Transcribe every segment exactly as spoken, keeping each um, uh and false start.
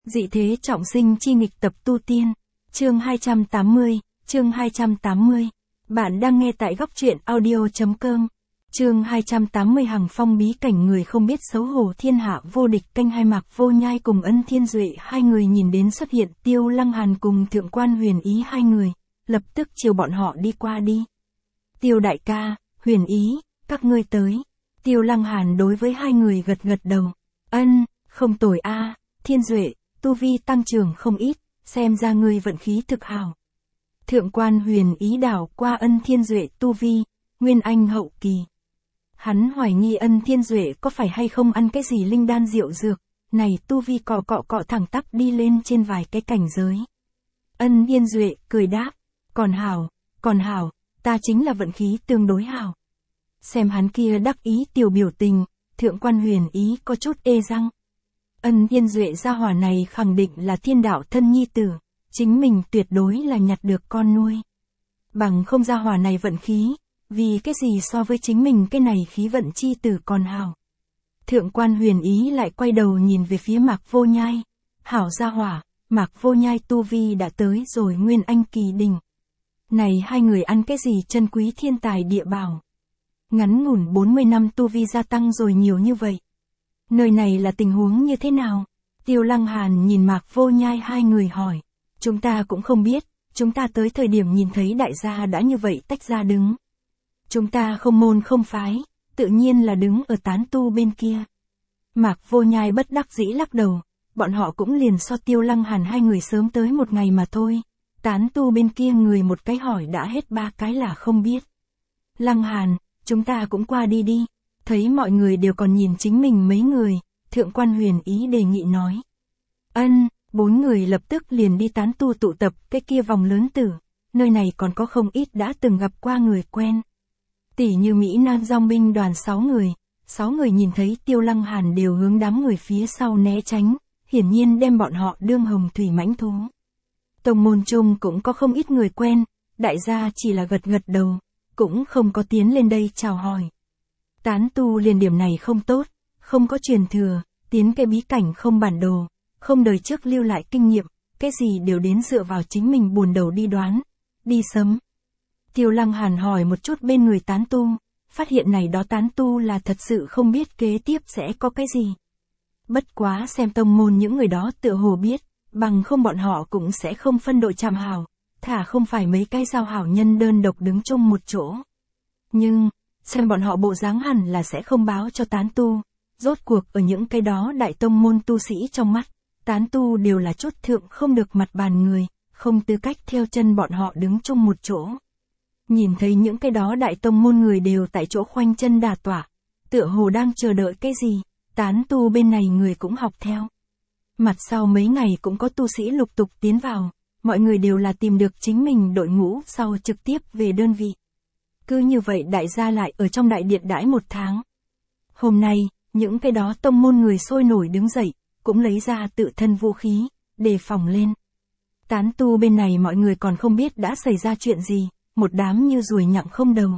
Dị thế trọng sinh chi nghịch tập tu tiên. Chương hai trăm tám mươi, chương hai trăm tám mươi. Bạn đang nghe tại góc truyện audio.com. Chương hai trăm tám mươi Hằng Phong bí cảnh người không biết xấu hổ thiên hạ vô địch canh hai Mạc Vô Nhai cùng Ân Thiên Duệ hai người nhìn đến xuất hiện Tiêu Lăng Hàn cùng Thượng Quan Huyền Ý hai người, lập tức chiều bọn họ đi qua đi. Tiêu đại ca, Huyền Ý, các ngươi tới. Tiêu Lăng Hàn đối với hai người gật gật đầu. Ân, không tồi a, Thiên Duệ, tu vi tăng trưởng không ít, xem ra ngươi vận khí thực hảo. Thượng Quan Huyền Ý đảo qua Ân Thiên Duệ tu vi, Nguyên Anh hậu kỳ. Hắn hoài nghi Ân Thiên Duệ có phải hay không ăn cái gì linh đan diệu dược, này tu vi cọ cọ cọ thẳng tắp đi lên trên vài cái cảnh giới. Ân Thiên Duệ cười đáp, còn hảo, còn hảo, ta chính là vận khí tương đối hảo. Xem hắn kia đắc ý tiểu biểu tình, Thượng Quan Huyền Ý có chút ê răng. Ân Thiên Duệ gia hỏa này khẳng định là thiên đạo thân nhi tử, chính mình tuyệt đối là nhặt được con nuôi. Bằng không gia hỏa này vận khí, vì cái gì so với chính mình cái này khí vận chi tử còn hảo. Thượng Quan Huyền Ý lại quay đầu nhìn về phía Mạc Vô Nhai. Hảo gia hỏa, Mạc Vô Nhai tu vi đã tới rồi Nguyên Anh kỳ đỉnh. Này hai người ăn cái gì chân quý thiên tài địa bảo. Ngắn ngủn bốn mươi năm tu vi gia tăng rồi nhiều như vậy. Nơi này là tình huống như thế nào? Tiêu Lăng Hàn nhìn Mạc Vô Nhai hai người hỏi. Chúng ta cũng không biết, chúng ta tới thời điểm nhìn thấy đại gia đã như vậy tách ra đứng. Chúng ta không môn không phái, tự nhiên là đứng ở tán tu bên kia. Mạc Vô Nhai bất đắc dĩ lắc đầu, bọn họ cũng liền so Tiêu Lăng Hàn hai người sớm tới một ngày mà thôi. Tán tu bên kia người một cái hỏi đã hết ba cái là không biết. Lăng Hàn, chúng ta cũng qua đi đi. Thấy mọi người đều còn nhìn chính mình mấy người, Thượng Quan Huyền Ý đề nghị nói. Ân, bốn người lập tức liền đi tán tu tụ tập cái kia vòng lớn tử, nơi này còn có không ít đã từng gặp qua người quen. Tỷ như Mỹ Nam Dòng binh đoàn sáu người, sáu người nhìn thấy Tiêu Lăng Hàn đều hướng đám người phía sau né tránh, hiển nhiên đem bọn họ đương hồng thủy mãnh thú. Tông môn chung cũng có không ít người quen, đại gia chỉ là gật gật đầu, cũng không có tiến lên đây chào hỏi. Tán tu liền điểm này không tốt, không có truyền thừa, tiến cái bí cảnh không bản đồ, không đời trước lưu lại kinh nghiệm, cái gì đều đến dựa vào chính mình buồn đầu đi đoán, đi sớm. Tiêu Lăng Hàn hỏi một chút bên người tán tu, phát hiện này đó tán tu là thật sự không biết kế tiếp sẽ có cái gì. Bất quá xem tông môn những người đó tựa hồ biết, bằng không bọn họ cũng sẽ không phân đội chạm hảo, thả không phải mấy cái giao hảo nhân đơn độc đứng chung một chỗ. Nhưng, xem bọn họ bộ dáng hẳn là sẽ không báo cho tán tu, rốt cuộc ở những cái đó đại tông môn tu sĩ trong mắt, tán tu đều là chút thượng không được mặt bàn người, không tư cách theo chân bọn họ đứng chung một chỗ. Nhìn thấy những cái đó đại tông môn người đều tại chỗ khoanh chân đà tỏa, tựa hồ đang chờ đợi cái gì, tán tu bên này người cũng học theo. Mặt sau mấy ngày cũng có tu sĩ lục tục tiến vào, mọi người đều là tìm được chính mình đội ngũ sau trực tiếp về đơn vị. Cứ như vậy đại gia lại ở trong đại điện đãi một tháng. Hôm nay, những cái đó tông môn người sôi nổi đứng dậy, cũng lấy ra tự thân vũ khí, đề phòng lên. Tán tu bên này mọi người còn không biết đã xảy ra chuyện gì, một đám như ruồi nhặng không đầu.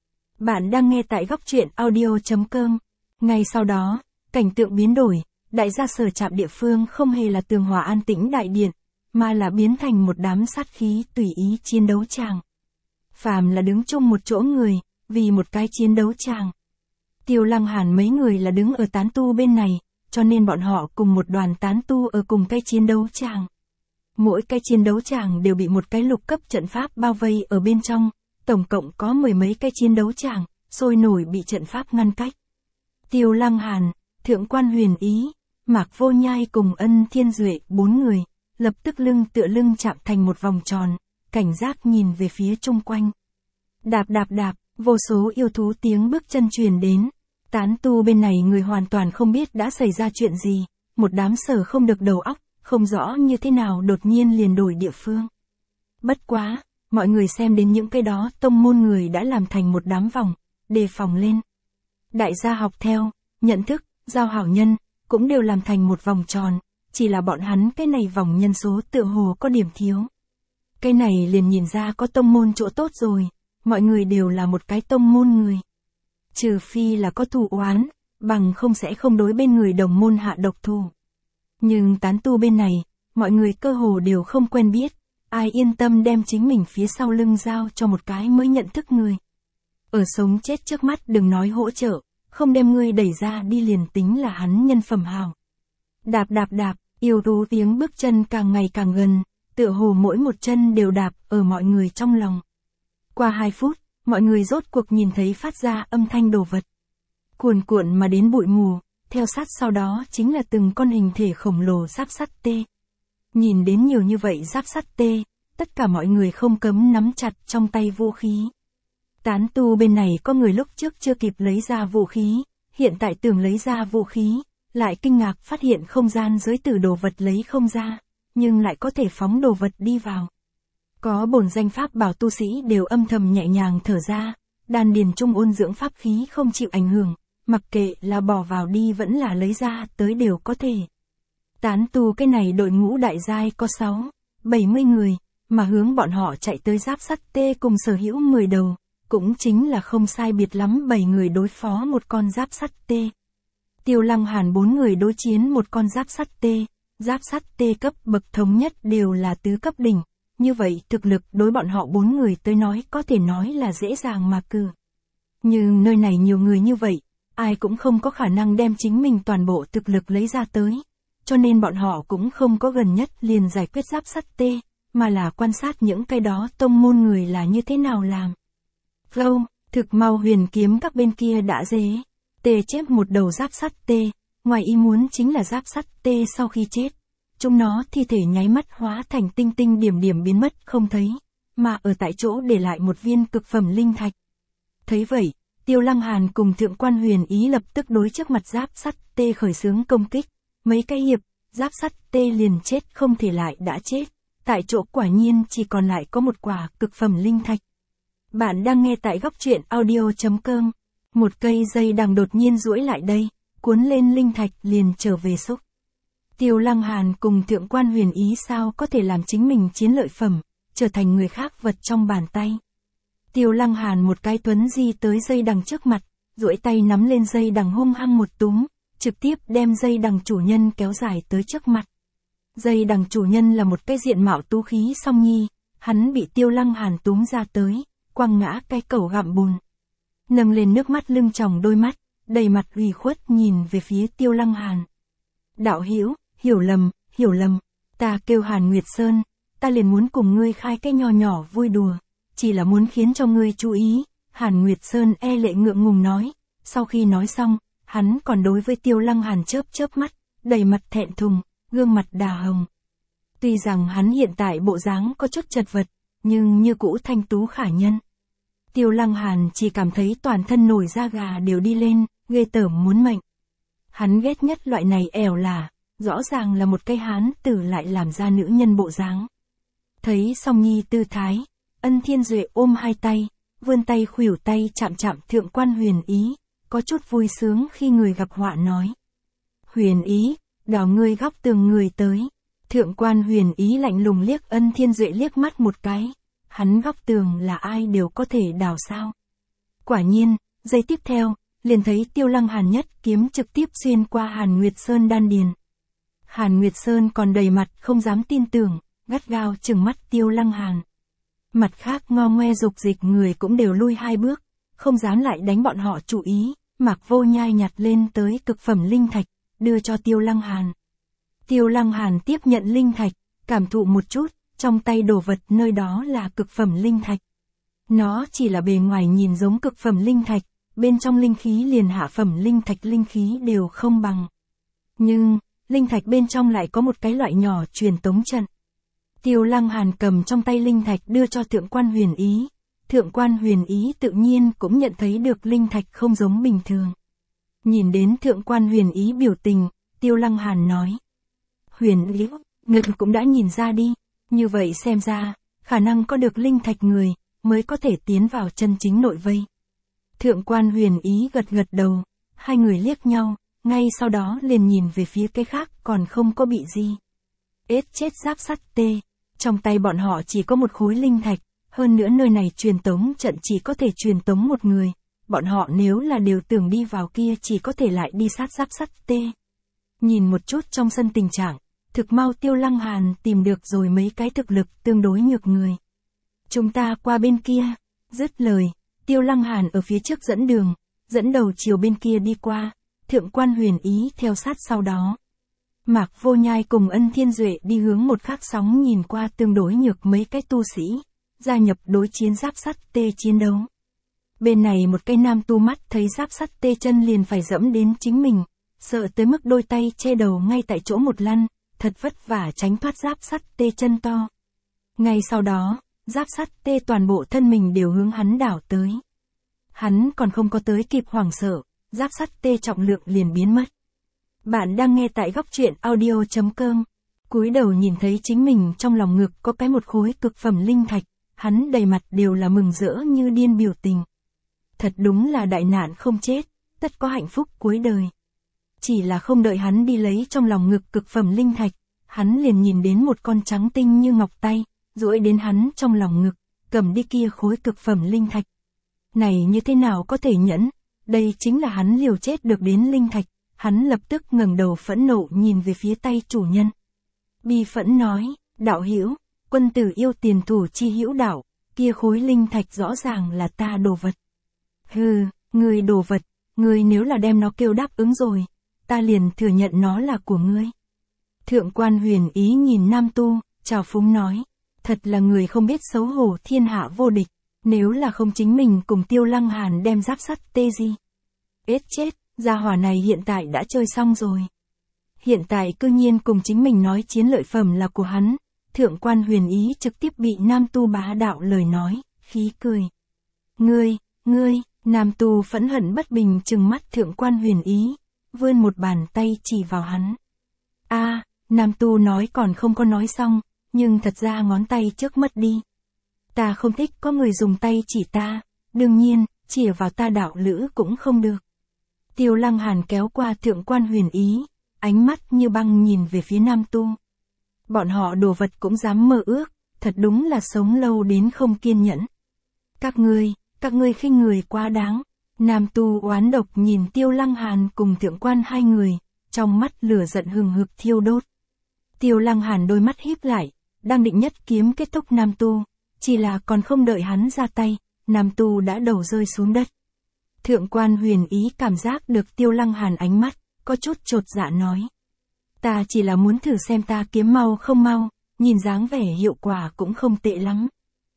Bạn đang nghe tại góc truyện audio.com. Ngay sau đó, cảnh tượng biến đổi, đại gia sở chạm địa phương không hề là tường hòa an tĩnh đại điện, mà là biến thành một đám sát khí tùy ý chiến đấu tràng. Phàm là đứng chung một chỗ người, vì một cái chiến đấu tràng. Tiêu Lăng Hàn mấy người là đứng ở tán tu bên này, cho nên bọn họ cùng một đoàn tán tu ở cùng cái chiến đấu tràng. Mỗi cái chiến đấu tràng đều bị một cái lục cấp trận pháp bao vây ở bên trong, tổng cộng có mười mấy cái chiến đấu tràng, sôi nổi bị trận pháp ngăn cách. Tiêu Lăng Hàn, Thượng Quan Huyền Ý, Mạc Vô Nhai cùng Ân Thiên Duệ bốn người, lập tức lưng tựa lưng chạm thành một vòng tròn, cảnh giác nhìn về phía chung quanh. Đạp đạp đạp, vô số yêu thú tiếng bước chân truyền đến. Tán tu bên này người hoàn toàn không biết đã xảy ra chuyện gì, một đám sở không được đầu óc, không rõ như thế nào đột nhiên liền đổi địa phương. Bất quá, mọi người xem đến những cái đó tông môn người đã làm thành một đám vòng, đề phòng lên. Đại gia học theo, nhận thức, giao hảo nhân, cũng đều làm thành một vòng tròn, chỉ là bọn hắn cái này vòng nhân số tựa hồ có điểm thiếu. Cái này liền nhìn ra có tông môn chỗ tốt rồi, mọi người đều là một cái tông môn người. Trừ phi là có thù oán, bằng không sẽ không đối bên người đồng môn hạ độc thủ. Nhưng tán tu bên này, mọi người cơ hồ đều không quen biết, ai yên tâm đem chính mình phía sau lưng giao cho một cái mới nhận thức người. Ở sống chết trước mắt đừng nói hỗ trợ, không đem ngươi đẩy ra đi liền tính là hắn nhân phẩm hào. Đạp đạp đạp, yêu tú tiếng bước chân càng ngày càng gần, tựa hồ mỗi một chân đều đạp ở mọi người trong lòng. Qua hai phút, mọi người rốt cuộc nhìn thấy phát ra âm thanh đồ vật. Cuồn cuộn mà đến bụi mù, theo sát sau đó chính là từng con hình thể khổng lồ giáp sắt tê. Nhìn đến nhiều như vậy giáp sắt tê, tất cả mọi người không cấm nắm chặt trong tay vũ khí. Tán tu bên này có người lúc trước chưa kịp lấy ra vũ khí, hiện tại tưởng lấy ra vũ khí, lại kinh ngạc phát hiện không gian giới tử đồ vật lấy không ra, nhưng lại có thể phóng đồ vật đi vào. Có bổn danh pháp bảo tu sĩ đều âm thầm nhẹ nhàng thở ra, đan điền trung ôn dưỡng pháp khí không chịu ảnh hưởng, mặc kệ là bỏ vào đi vẫn là lấy ra tới đều có thể. Tán tu cái này đội ngũ đại giai có sáu, bảy mươi người, mà hướng bọn họ chạy tới giáp sắt tê cùng sở hữu mười đầu, cũng chính là không sai biệt lắm bảy người đối phó một con giáp sắt tê. Tiêu Lăng Hàn bốn người đối chiến một con giáp sắt tê, giáp sắt tê cấp bậc thống nhất đều là tứ cấp đỉnh, như vậy thực lực đối bọn họ bốn người tới nói có thể nói là dễ dàng mà cử. Nhưng nơi này nhiều người như vậy, ai cũng không có khả năng đem chính mình toàn bộ thực lực lấy ra tới, cho nên bọn họ cũng không có gần nhất liền giải quyết giáp sắt tê, mà là quan sát những cái đó tông môn người là như thế nào làm. Flow, thực mau huyền kiếm các bên kia đã dế, tê chép một đầu giáp sắt tê, ngoài ý muốn chính là giáp sắt tê sau khi chết, chúng nó thi thể nháy mắt hóa thành tinh tinh điểm điểm biến mất không thấy, mà ở tại chỗ để lại một viên cực phẩm linh thạch. Thấy vậy, Tiêu Lăng Hàn cùng Thượng Quan Huyền Ý lập tức đối trước mặt giáp sắt tê khởi xướng công kích, mấy cái hiệp, giáp sắt tê liền chết không thể lại đã chết, tại chỗ quả nhiên chỉ còn lại có một quả cực phẩm linh thạch. Bạn đang nghe tại góc truyện audio chấm com, một cây dây đằng đột nhiên duỗi lại đây, cuốn lên linh thạch liền trở về xúc. Tiêu Lăng Hàn cùng Thượng Quan Huyền Ý sao có thể làm chính mình chiến lợi phẩm, trở thành người khác vật trong bàn tay. Tiêu Lăng Hàn một cái tuấn di tới dây đằng trước mặt, duỗi tay nắm lên dây đằng hung hăng một túm, trực tiếp đem dây đằng chủ nhân kéo dài tới trước mặt. Dây đằng chủ nhân là một cái diện mạo tú khí song nhi, hắn bị Tiêu Lăng Hàn túm ra tới, quăng ngã cái cẩu gặm bùn. Nâng lên nước mắt lưng tròng đôi mắt, đầy mặt ủy khuất nhìn về phía Tiêu Lăng Hàn. Đạo hữu, hiểu lầm, hiểu lầm, ta kêu Hàn Nguyệt Sơn, ta liền muốn cùng ngươi khai cái nho nhỏ vui đùa, chỉ là muốn khiến cho ngươi chú ý, Hàn Nguyệt Sơn e lệ ngượng ngùng nói, sau khi nói xong, hắn còn đối với Tiêu Lăng Hàn chớp chớp mắt, đầy mặt thẹn thùng, gương mặt đà hồng. Tuy rằng hắn hiện tại bộ dáng có chút chật vật, nhưng như cũ thanh tú khả nhân. Tiêu Lăng Hàn chỉ cảm thấy toàn thân nổi da gà đều đi lên, ghê tởm muốn mệnh. Hắn ghét nhất loại này ẻo lả, rõ ràng là một cây hán tử lại làm ra nữ nhân bộ dáng. Thấy song nhi tư thái, Ân Thiên Duệ ôm hai tay, vươn tay khuỷu tay chạm chạm Thượng Quan Huyền Ý, có chút vui sướng khi người gặp họa nói. Huyền Ý, đào ngươi góc tường người tới. Thượng Quan Huyền Ý lạnh lùng liếc Ân Thiên Duệ liếc mắt một cái. Hắn góc tường là ai đều có thể đào sao. Quả nhiên, giây tiếp theo, liền thấy Tiêu Lăng Hàn nhất kiếm trực tiếp xuyên qua Hàn Nguyệt Sơn đan điền. Hàn Nguyệt Sơn còn đầy mặt không dám tin tưởng, gắt gao trừng mắt Tiêu Lăng Hàn. Mặt khác ngo ngoe dục dịch người cũng đều lui hai bước, không dám lại đánh bọn họ chủ ý, Mạc Vô Nhai nhặt lên tới cực phẩm linh thạch, đưa cho Tiêu Lăng Hàn. Tiêu Lăng Hàn tiếp nhận linh thạch, cảm thụ một chút, trong tay đồ vật nơi đó là cực phẩm linh thạch. Nó chỉ là bề ngoài nhìn giống cực phẩm linh thạch, bên trong linh khí liền hạ phẩm linh thạch linh khí đều không bằng. Nhưng, linh thạch bên trong lại có một cái loại nhỏ truyền tống trận. Tiêu Lăng Hàn cầm trong tay linh thạch đưa cho Thượng Quan Huyền Ý. Thượng Quan Huyền Ý tự nhiên cũng nhận thấy được linh thạch không giống bình thường. Nhìn đến Thượng Quan Huyền Ý biểu tình, Tiêu Lăng Hàn nói. Huyền Ý, ngươi cũng đã nhìn ra đi, như vậy xem ra, khả năng có được linh thạch người, mới có thể tiến vào chân chính nội vây. Thượng Quan Huyền Ý gật gật đầu, hai người liếc nhau, ngay sau đó liền nhìn về phía cái khác còn không có bị gì. Ết chết giáp sắt tê, trong tay bọn họ chỉ có một khối linh thạch, hơn nữa nơi này truyền tống trận chỉ có thể truyền tống một người, bọn họ nếu là đều tưởng đi vào kia chỉ có thể lại đi sát giáp sắt tê. Nhìn một chút trong sân tình trạng, thực mau Tiêu Lăng Hàn tìm được rồi mấy cái thực lực tương đối nhược người. Chúng ta qua bên kia, dứt lời, Tiêu Lăng Hàn ở phía trước dẫn đường, dẫn đầu chiều bên kia đi qua, Thượng quan Huyền Ý theo sát sau đó. Mạc Vô Nhai cùng Ân Thiên Duệ đi hướng một khác sóng nhìn qua tương đối nhược mấy cái tu sĩ, gia nhập đối chiến giáp sắt tê chiến đấu. Bên này một cái nam tu mắt thấy giáp sắt tê chân liền phải dẫm đến chính mình, sợ tới mức đôi tay che đầu ngay tại chỗ một lăn, thật vất vả tránh thoát giáp sắt tê chân to. Ngay sau đó, giáp sắt tê toàn bộ thân mình đều hướng hắn đảo tới. Hắn còn không có tới kịp hoảng sợ, giáp sắt tê trọng lượng liền biến mất. Bạn đang nghe tại góc truyện audio chấm com. Cúi đầu nhìn thấy chính mình trong lòng ngực có cái một khối cực phẩm linh thạch, hắn đầy mặt đều là mừng rỡ như điên biểu tình. Thật đúng là đại nạn không chết, tất có hạnh phúc cuối đời. Chỉ là không đợi hắn đi lấy trong lòng ngực cực phẩm linh thạch, hắn liền nhìn đến một con trắng tinh như ngọc tay, duỗi đến hắn trong lòng ngực, cầm đi kia khối cực phẩm linh thạch. Này như thế nào có thể nhẫn, đây chính là hắn liều chết được đến linh thạch, hắn lập tức ngẩng đầu phẫn nộ nhìn về phía tay chủ nhân. Bi phẫn nói, đạo hữu, quân tử yêu tiền thủ chi hữu đạo, kia khối linh thạch rõ ràng là ta đồ vật. Hừ, ngươi đồ vật, ngươi nếu là đem nó kêu đáp ứng rồi, ta liền thừa nhận nó là của ngươi. Thượng quan Huyền Ý nhìn nam tu, chào phúng nói, thật là người không biết xấu hổ thiên hạ vô địch, nếu là không chính mình cùng Tiêu Lăng Hàn đem giáp sắt tê gì. Ết chết, gia hỏa này hiện tại đã chơi xong rồi. Hiện tại cư nhiên cùng chính mình nói chiến lợi phẩm là của hắn, Thượng quan Huyền Ý trực tiếp bị nam tu bá đạo lời nói, khí cười. Ngươi, ngươi, nam tu phẫn hận bất bình trừng mắt Thượng quan Huyền Ý, vươn một bàn tay chỉ vào hắn. A, à, nam tu nói còn không có nói xong, nhưng thật ra ngón tay trước mất đi. Ta không thích có người dùng tay chỉ ta, đương nhiên, chỉ vào ta đạo lữ cũng không được. Tiêu Lăng Hàn kéo qua Thượng quan Huyền Ý, ánh mắt như băng nhìn về phía nam tu. Bọn họ đồ vật cũng dám mơ ước, thật đúng là sống lâu đến không kiên nhẫn. Các ngươi, các ngươi khinh người quá đáng. Nam tu oán độc nhìn Tiêu Lăng Hàn cùng Thượng quan hai người, trong mắt lửa giận hừng hực thiêu đốt. Tiêu Lăng Hàn đôi mắt híp lại, đang định nhất kiếm kết thúc nam tu, chỉ là còn không đợi hắn ra tay, nam tu đã đầu rơi xuống đất. Thượng quan Huyền Ý cảm giác được Tiêu Lăng Hàn ánh mắt, có chút chột dạ nói. Ta chỉ là muốn thử xem ta kiếm mau không mau, nhìn dáng vẻ hiệu quả cũng không tệ lắm.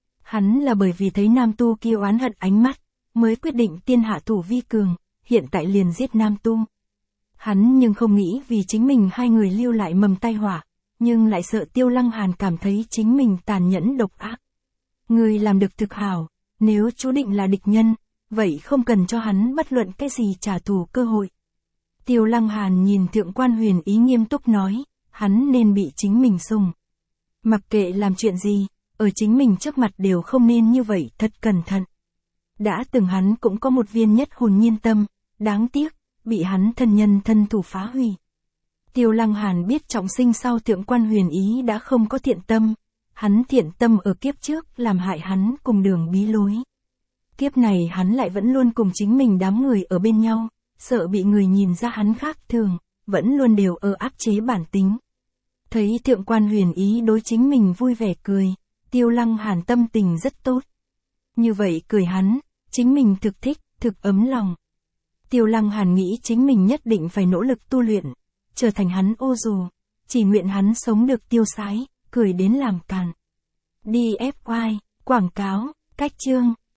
Hắn là bởi vì thấy nam tu kia oán hận ánh mắt, mới quyết định tiên hạ thủ vi cường, hiện tại liền giết nam tu. Hắn nhưng không nghĩ vì chính mình hai người lưu lại mầm tai họa, nhưng lại sợ Tiêu Lăng Hàn cảm thấy chính mình tàn nhẫn độc ác. Người làm được thực hảo, nếu chú định là địch nhân, vậy không cần cho hắn bất luận cái gì trả thù cơ hội. Tiêu Lăng Hàn nhìn Thượng quan Huyền Ý nghiêm túc nói, hắn nên bị chính mình sùng. Mặc kệ làm chuyện gì, ở chính mình trước mặt đều không nên như vậy, thật cẩn thận. Đã từng hắn cũng có một viên nhất hồn nhiên tâm, đáng tiếc, bị hắn thân nhân thân thủ phá hủy. Tiêu Lăng Hàn biết trọng sinh sau Thượng quan Huyền Ý đã không có thiện tâm, hắn thiện tâm ở kiếp trước làm hại hắn cùng đường bí lối. Kiếp này hắn lại vẫn luôn cùng chính mình đám người ở bên nhau, sợ bị người nhìn ra hắn khác thường, vẫn luôn đều ở áp chế bản tính. Thấy Thượng quan Huyền Ý đối chính mình vui vẻ cười, Tiêu Lăng Hàn tâm tình rất tốt. Như vậy cười hắn, chính mình thực thích, thực ấm lòng. Tiêu Lăng Hàn nghĩ chính mình nhất định phải nỗ lực tu luyện, trở thành hắn ô dù, chỉ nguyện hắn sống được tiêu sái, cười đến làm càn. đi ép i, quảng cáo, cách chương.